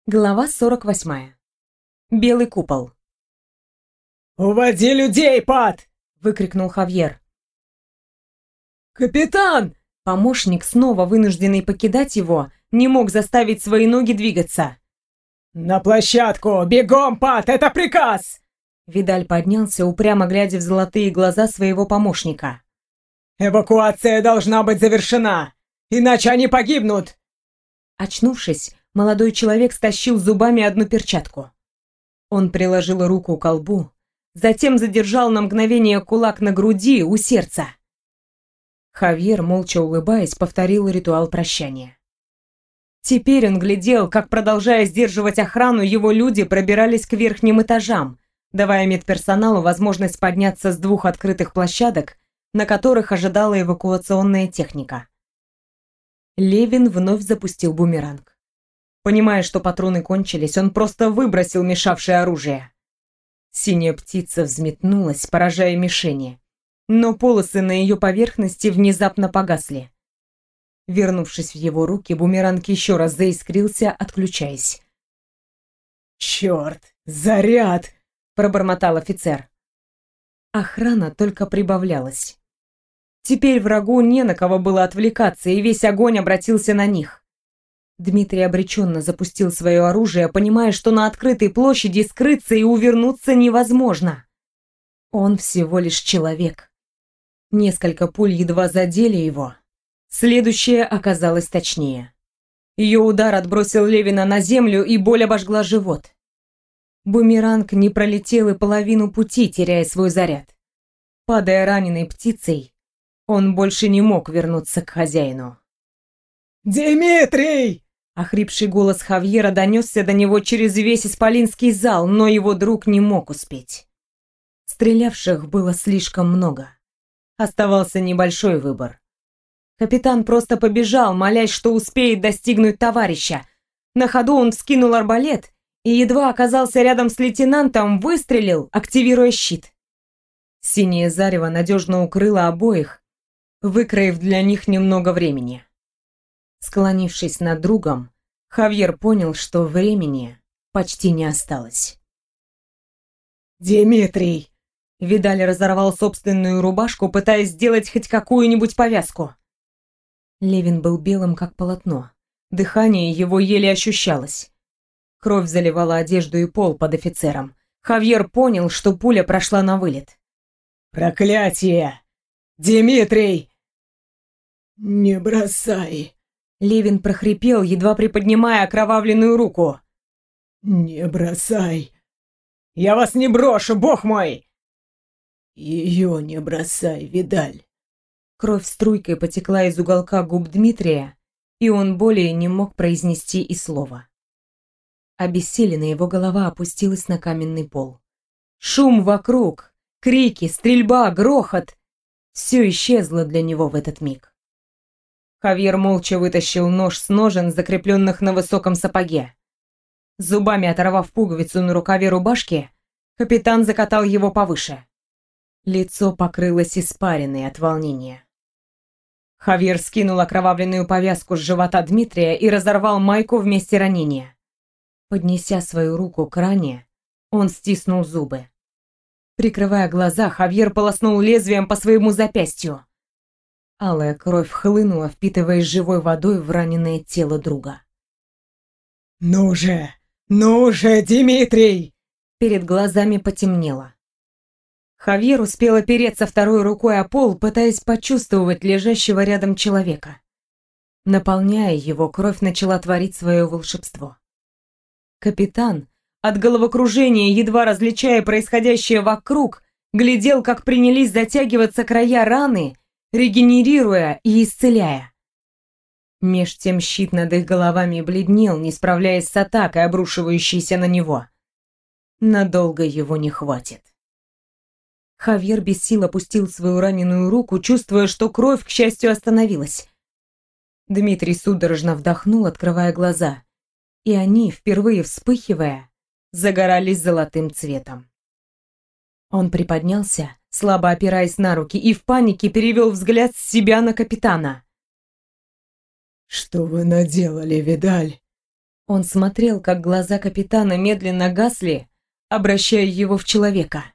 Глава 48. Белый купол. «Уводи людей, Пат!» — выкрикнул Хавьер. «Капитан!» Помощник, снова вынужденный покидать его, не мог заставить свои ноги двигаться. «На площадку! Бегом, Пат! Это приказ!» Видаль поднялся, упрямо глядя в золотые глаза своего помощника. «Эвакуация должна быть завершена! Иначе они погибнут!» Очнувшись, молодой человек стащил зубами одну перчатку. Он приложил руку к колбу, затем задержал на мгновение кулак на груди у сердца. Хавьер, молча улыбаясь, повторил ритуал прощания. Теперь он глядел, как, продолжая сдерживать охрану, его люди пробирались к верхним этажам, давая медперсоналу возможность подняться с двух открытых площадок, на которых ожидала эвакуационная техника. Левин вновь запустил бумеранг. Понимая, что патроны кончились, он просто выбросил мешавшее оружие. Синяя птица взметнулась, поражая мишени, но полосы на ее поверхности внезапно погасли. Вернувшись в его руки, бумеранг еще раз заискрился, отключаясь. «Черт! Заряд!» — пробормотал офицер. Охрана только прибавлялась. Теперь врагу не на кого было отвлекаться, и весь огонь обратился на них. Дмитрий обреченно запустил свое оружие, понимая, что на открытой площади скрыться и увернуться невозможно. Он всего лишь человек. Несколько пуль едва задели его. Следующая оказалась точнее. Ее удар отбросил Левина на землю, и боль обожгла живот. Бумеранг не пролетел и половину пути, теряя свой заряд. Падая раненой птицей, он больше не мог вернуться к хозяину. «Дмитрий!» Охрипший голос Хавьера донесся до него через весь исполинский зал, но его друг не мог успеть. Стрелявших было слишком много. Оставался небольшой выбор. Капитан просто побежал, молясь, что успеет достигнуть товарища. На ходу он вскинул арбалет и едва оказался рядом с лейтенантом, выстрелил, активируя щит. Синее зарево надежно укрыло обоих, выкроив для них немного времени. Склонившись над другом, Хавьер понял, что времени почти не осталось. «Дмитрий!» Видаль разорвал собственную рубашку, пытаясь сделать хоть какую-нибудь повязку. Левин был белым, как полотно. Дыхание его еле ощущалось. Кровь заливала одежду и пол под офицером. Хавьер понял, что пуля прошла на вылет. «Проклятие! Дмитрий!» «Не бросай!» Левин прохрипел, едва приподнимая окровавленную руку. «Не бросай! Я вас не брошу, бог мой!» Ее не бросай, Видаль!» Кровь струйкой потекла из уголка губ Дмитрия, и он более не мог произнести и слова. Обессиленно его голова опустилась на каменный пол. Шум вокруг, крики, стрельба, грохот — все исчезло для него в этот миг. Хавьер молча вытащил нож с ножен, закрепленных на высоком сапоге. Зубами оторвав пуговицу на рукаве рубашки, капитан закатал его повыше. Лицо покрылось испариной от волнения. Хавьер скинул окровавленную повязку с живота Дмитрия и разорвал майку в месте ранения. Поднеся свою руку к ране, он стиснул зубы. Прикрывая глаза, Хавьер полоснул лезвием по своему запястью. Алая кровь хлынула, впитываясь живой водой в раненое тело друга. «Ну же! Ну же, Дмитрий!» Перед глазами потемнело. Хавьер успел опереться второй рукой о пол, пытаясь почувствовать лежащего рядом человека. Наполняя его, кровь начала творить свое волшебство. Капитан, от головокружения, едва различая происходящее вокруг, глядел, как принялись затягиваться края раны, регенерируя и исцеляя. Меж тем щит над их головами бледнел, не справляясь с атакой, обрушивающейся на него. Надолго его не хватит. Хавьер без сил опустил свою раненую руку, чувствуя, что кровь, к счастью, остановилась. Дмитрий судорожно вдохнул, открывая глаза, и они, впервые вспыхивая, загорались золотым цветом. Он приподнялся, слабо опираясь на руки, и в панике перевел взгляд с себя на капитана. «Что вы наделали, Видаль?» Он смотрел, как глаза капитана медленно гасли, обращая его в человека.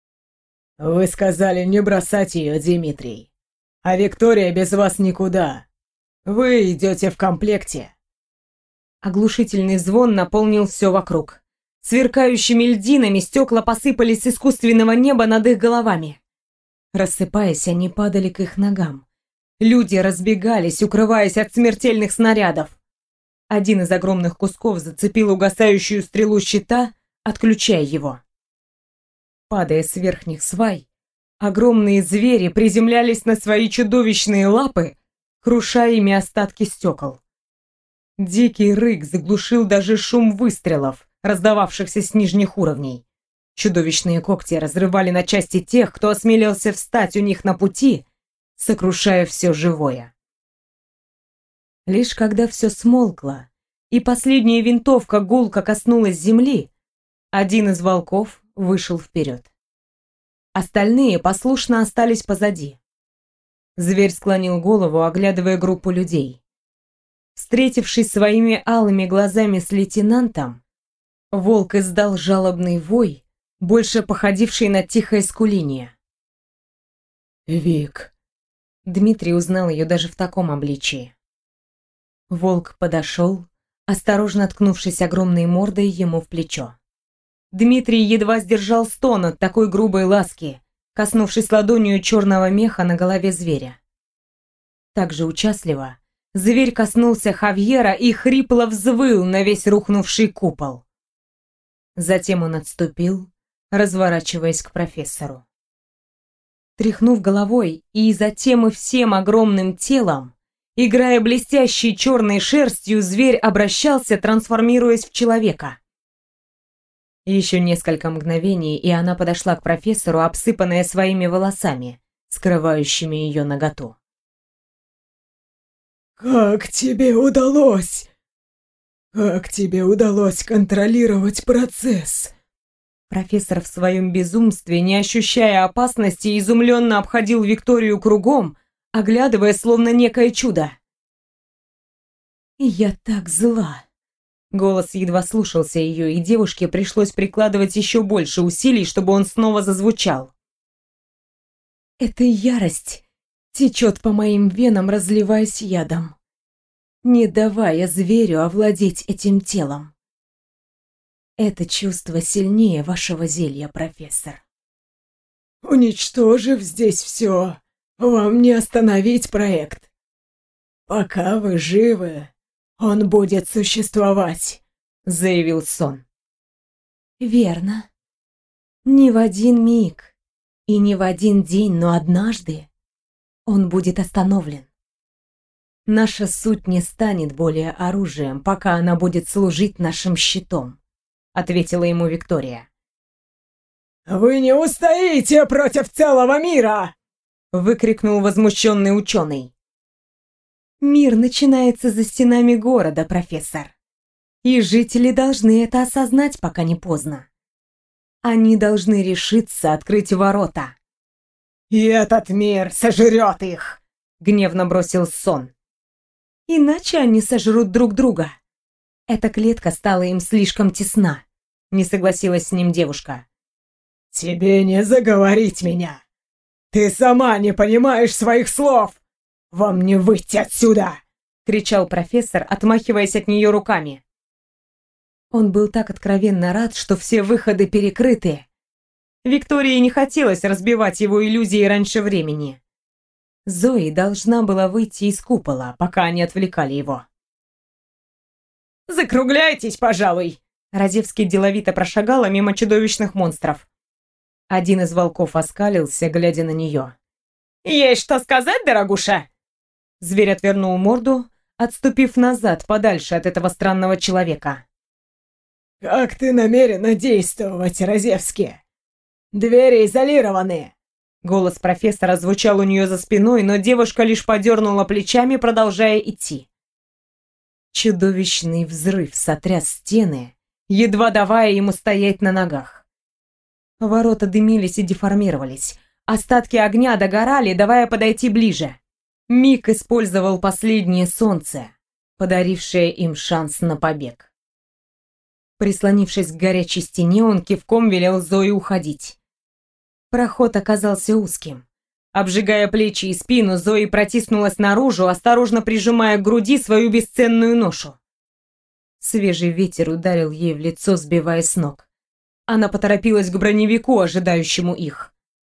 «Вы сказали не бросать ее, Дмитрий. А Виктория без вас никуда. Вы идете в комплекте». Оглушительный звон наполнил все вокруг. Сверкающими льдинами стекла посыпались с искусственного неба над их головами. Рассыпаясь, они падали к их ногам. Люди разбегались, укрываясь от смертельных снарядов. Один из огромных кусков зацепил угасающую стрелу щита, отключая его. Падая с верхних свай, огромные звери приземлялись на свои чудовищные лапы, крушая ими остатки стекол. Дикий рык заглушил даже шум выстрелов, раздававшихся с нижних уровней. Чудовищные когти разрывали на части тех, кто осмелился встать у них на пути, сокрушая все живое. Лишь когда все смолкло, и последняя винтовка гулко коснулась земли, один из волков вышел вперед. Остальные послушно остались позади. Зверь склонил голову, оглядывая группу людей. Встретившись своими алыми глазами с лейтенантом, волк издал жалобный вой, больше походивший на тихое скуление. «Вик». Дмитрий узнал ее даже в таком обличии. Волк подошел, осторожно ткнувшись огромной мордой ему в плечо. Дмитрий едва сдержал стон от такой грубой ласки, коснувшись ладонью черного меха на голове зверя. Также участливо зверь коснулся Хавьера и хрипло взвыл на весь рухнувший купол. Затем он отступил, разворачиваясь к профессору. Тряхнув головой и затем и всем огромным телом, играя блестящей черной шерстью, зверь обращался, трансформируясь в человека. Еще несколько мгновений, и она подошла к профессору, обсыпанная своими волосами, скрывающими ее наготу. «Как тебе удалось? Как тебе удалось контролировать процесс?» Профессор в своем безумстве, не ощущая опасности, изумленно обходил Викторию кругом, оглядывая словно некое чудо. «Я так зла!» Голос едва слушался ее, и девушке пришлось прикладывать еще больше усилий, чтобы он снова зазвучал. «Эта ярость течет по моим венам, разливаясь ядом, не давая зверю овладеть этим телом. Это чувство сильнее вашего зелья, профессор». «Уничтожив здесь все, вам не остановить проект. Пока вы живы, он будет существовать», — заявил Сон. «Верно. Не в один миг и не в один день, но однажды он будет остановлен. Наша суть не станет более оружием, пока она будет служить нашим щитом», — ответила ему Виктория. «Вы не устоите против целого мира!» — выкрикнул возмущенный ученый. «Мир начинается за стенами города, профессор. И жители должны это осознать, пока не поздно. Они должны решиться открыть ворота». «И этот мир сожрет их!» — гневно бросил Сон. «Иначе они сожрут друг друга. Эта клетка стала им слишком тесна», — не согласилась с ним девушка. «Тебе не заговорить меня! Ты сама не понимаешь своих слов! Вам не выйти отсюда!» — кричал профессор, отмахиваясь от нее руками. Он был так откровенно рад, что все выходы перекрыты. Виктории не хотелось разбивать его иллюзии раньше времени. Зои должна была выйти из купола, пока они отвлекали его. «Закругляйтесь, пожалуй!» Радевский деловито прошагала мимо чудовищных монстров. Один из волков оскалился, глядя на нее. «Есть что сказать, дорогуша?» Зверь отвернул морду, отступив назад, подальше от этого странного человека. «Как ты намерена действовать, Разевский? Двери изолированы!» Голос профессора звучал у нее за спиной, но девушка лишь подернула плечами, продолжая идти. Чудовищный взрыв сотряс стены, едва давая ему стоять на ногах. Ворота дымились и деформировались. Остатки огня догорали, давая подойти ближе. Мик использовал последнее солнце, подарившее им шанс на побег. Прислонившись к горячей стене, он кивком велел Зое уходить. Проход оказался узким. Обжигая плечи и спину, Зои протиснулась наружу, осторожно прижимая к груди свою бесценную ношу. Свежий ветер ударил ей в лицо, сбивая с ног. Она поторопилась к броневику, ожидающему их.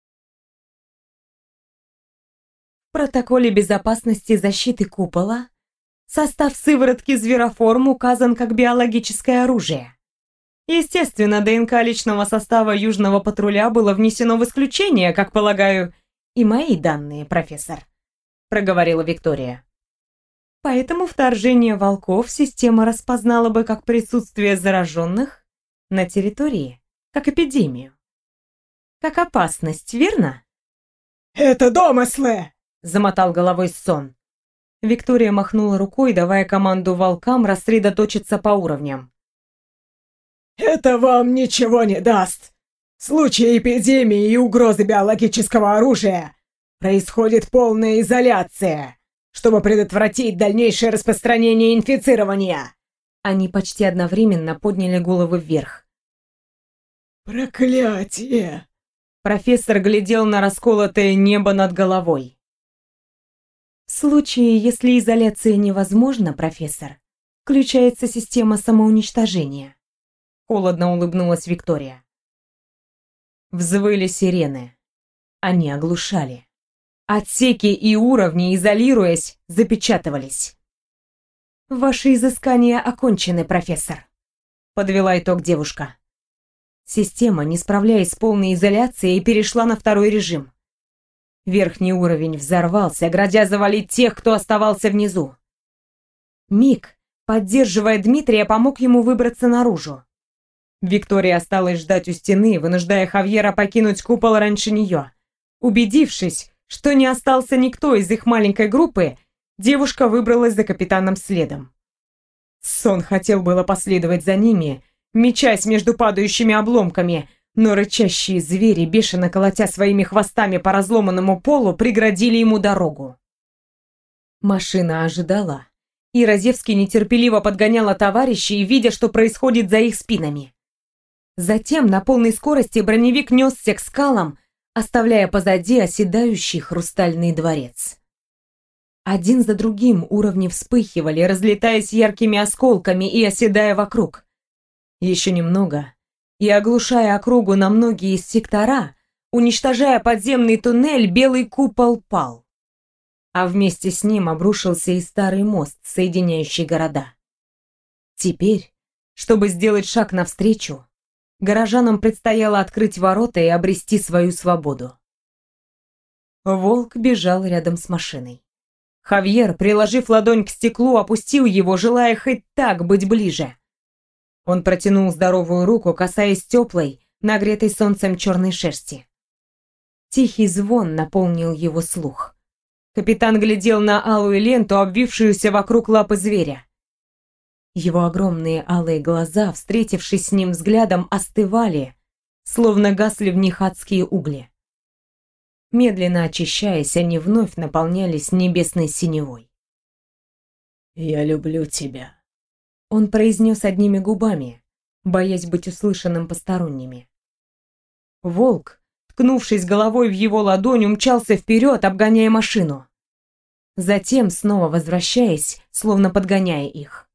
В протоколе безопасности защиты купола состав сыворотки звероформ указан как биологическое оружие. Естественно, ДНК личного состава Южного патруля было внесено в исключение, как полагаю, и мои данные, профессор, проговорила Виктория. Поэтому вторжение волков система распознала бы как присутствие зараженных на территории, как эпидемию. Как опасность, верно? «Это домыслы!» — замотал головой Сон. Виктория махнула рукой, давая команду волкам рассредоточиться по уровням. «Это вам ничего не даст. В случае эпидемии и угрозы биологического оружия происходит полная изоляция, чтобы предотвратить дальнейшее распространение инфицирования». Они почти одновременно подняли головы вверх. «Проклятие!» Профессор глядел на расколотое небо над головой. В случае, если изоляция невозможна, профессор, включается система самоуничтожения. Холодно улыбнулась Виктория. Взвыли сирены. Они оглушали. Отсеки и уровни, изолируясь, запечатывались. «Ваши изыскания окончены, профессор», — подвела итог девушка. Система, не справляясь с полной изоляцией, перешла на второй режим. Верхний уровень взорвался, грозя завалить тех, кто оставался внизу. Мик, поддерживая Дмитрия, помог ему выбраться наружу. Виктория осталась ждать у стены, вынуждая Хавьера покинуть купол раньше нее. Убедившись, что не остался никто из их маленькой группы, девушка выбралась за капитаном следом. Сон хотел было последовать за ними, мечась между падающими обломками, но рычащие звери, бешено колотя своими хвостами по разломанному полу, преградили ему дорогу. Машина ожидала, и Розевский нетерпеливо подгоняла товарищей, видя, что происходит за их спинами. Затем на полной скорости броневик несся к скалам, оставляя позади оседающий хрустальный дворец. Один за другим уровни вспыхивали, разлетаясь яркими осколками и оседая вокруг. Еще немного, и оглушая округу на многие сектора, уничтожая подземный туннель, белый купол пал. А вместе с ним обрушился и старый мост, соединяющий города. Теперь, чтобы сделать шаг навстречу, горожанам предстояло открыть ворота и обрести свою свободу. Волк бежал рядом с машиной. Хавьер, приложив ладонь к стеклу, опустил его, желая хоть так быть ближе. Он протянул здоровую руку, касаясь теплой, нагретой солнцем черной шерсти. Тихий звон наполнил его слух. Капитан глядел на алую ленту, обвившуюся вокруг лапы зверя. Его огромные алые глаза, встретившись с ним взглядом, остывали, словно гасли в них адские угли. Медленно очищаясь, они вновь наполнялись небесной синевой. «Я люблю тебя», — он произнес одними губами, боясь быть услышанным посторонними. Волк, ткнувшись головой в его ладонь, умчался вперед, обгоняя машину. Затем, снова возвращаясь, словно подгоняя их.